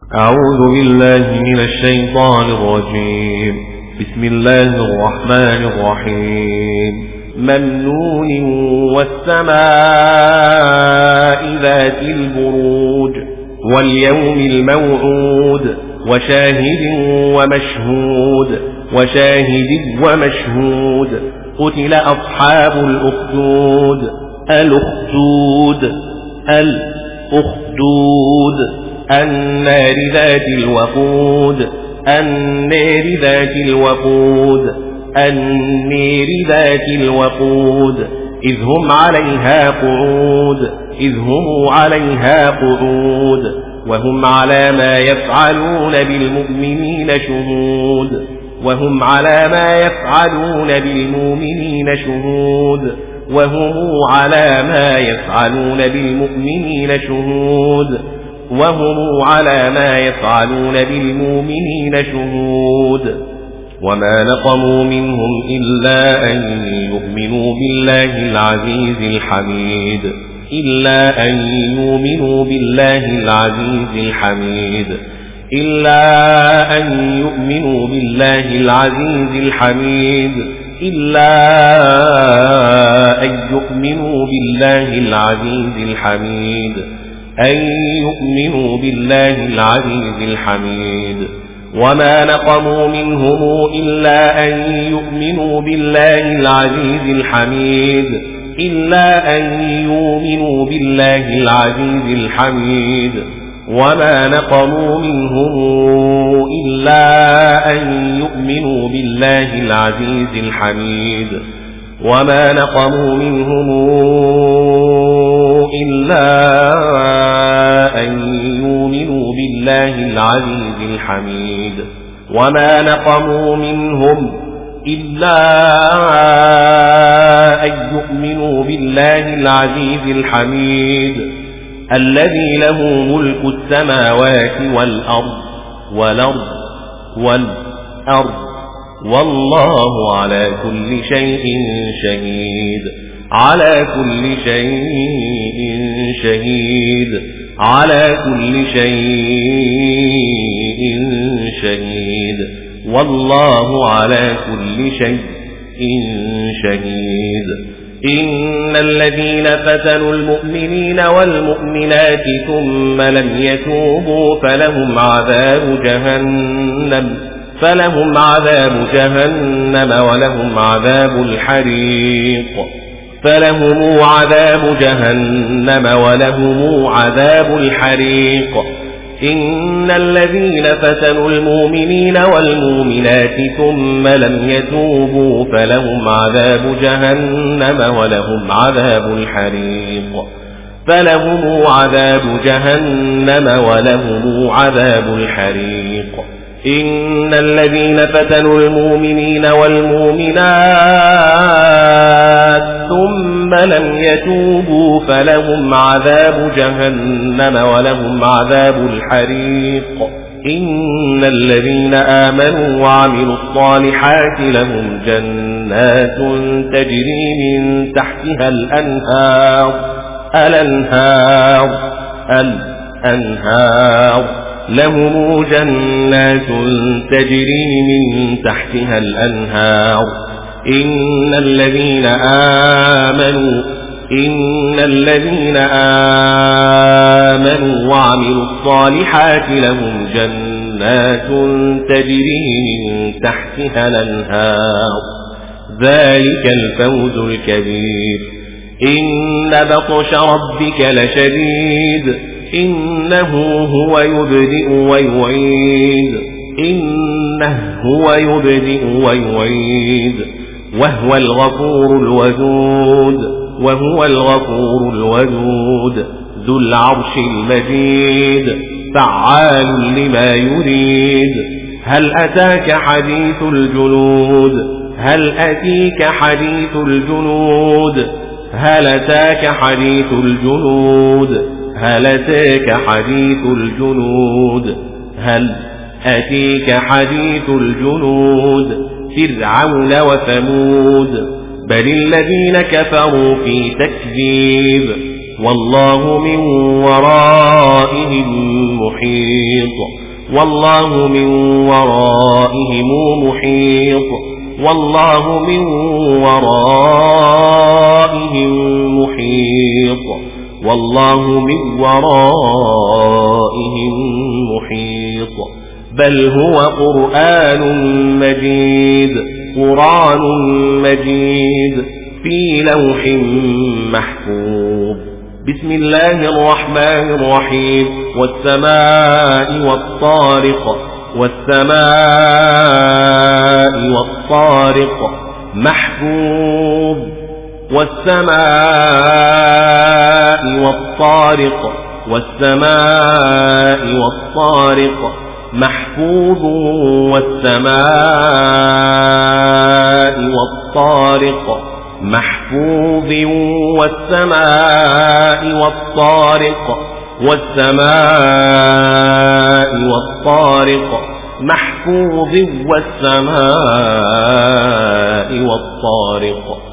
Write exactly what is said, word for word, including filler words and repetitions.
أعوذ بالله من الشيطان الرجيم. بسم الله الرحمن الرحيم. ممنون والسماء ذات البروج واليوم الموعود وشاهد ومشهود وشاهد ومشهود. قتل أصحاب الأخدود الأخدود الأخدود النار ذات الوقود النار ذات الوقود النار ذات الوقود. إذ هم عليها قعود إذ هم عليها قعود وهم على ما يفعلون بالمؤمنين شهود وهم على ما يفعلون بالمؤمنين شهود وهم على ما يفعلون بالمؤمنين شهود وهم على ما يفعلون بالمؤمنين شهود. وما نقموا منهم إلا أن يؤمنوا بالله العزيز الحميد إلا أن يؤمنوا بالله العزيز الحميد إلا أن يؤمنوا بالله العزيز الحميد إلا أن يؤمنوا بالله العزيز الحميد أن يؤمنوا بالله العزيز الحميد. وما نقموا منهم إلا أن يؤمنوا بالله العزيز الحميد إلا أن يؤمنوا بالله العزيز الحميد. وما نقموا منهم إلا أن يؤمنوا بالله العزيز الحميد وما نقموا منهم إلا أن يؤمنوا بالله العزيز الحميد وما نقموا منهم إلا أن يؤمنوا بالله العزيز الحميد الذي له ملك السماوات والأرض والأرض والأرض والله على كل شيء شهيد على كل شيء شهيد على كل شيء شهيد والله على كل شيء شهيد. إن الذين فتنوا المؤمنين والمؤمنات ثم لم يتوبوا فلهم عذاب جهنم فلهم عذاب جهنم ولهم عذاب الحريق فلهم عذاب جهنم ولهم عذاب الحريق. إن الذين فتنوا المؤمنين والمؤمنات ثم لم يتوبوا فلهم عذاب جهنم ولهم عذاب الحريق فلهم عذاب جهنم ولهم عذاب الحريق. إن الذين فتنوا المؤمنين والمؤمنات ثم لم يتوبوا فلهم عذاب جهنم ولهم عذاب الحريق. إن الذين آمنوا وعملوا الصالحات لهم جنات تجري من تحتها الأنهار الأنهار الأنهار لهم جنات تجري من تحتها الأنهار. إن الذين آمنوا إن الذين آمنوا وعملوا الصالحات لهم جنات تجري من تحتها الأنهار ذلك الفوز الكبير. إن بطش ربك لشديد إنه هو يبدئ ويعيد إنه هو يبدئ ويعيد وهو الغفور الودود وهو الغفور الودود ذو العرش المجيد فعال لما يريد. هل أتاك حديث الجنود هل أتيك حديث الجنود هل أتاك حديث الجنود هل أتاك حديث الجنود هل أتيك حديث الجنود فرعون وثمود بل الذين كفروا في تكذيب والله من ورائهم محيط والله من ورائهم محيط والله من ورائهم محيط والله من ورائهم محيط بل هو قرآن مجيد قرآن مجيد في لوح محفوظ بسم الله الرحمن الرحيم والسماء والطارق والسماء والطارق محفوظ والسماء والطارق والسماء والطارق محفوظ والسماء والطارق محفوظ والسماء والطارق والسماء والطارق محفوظ والسماء والطارق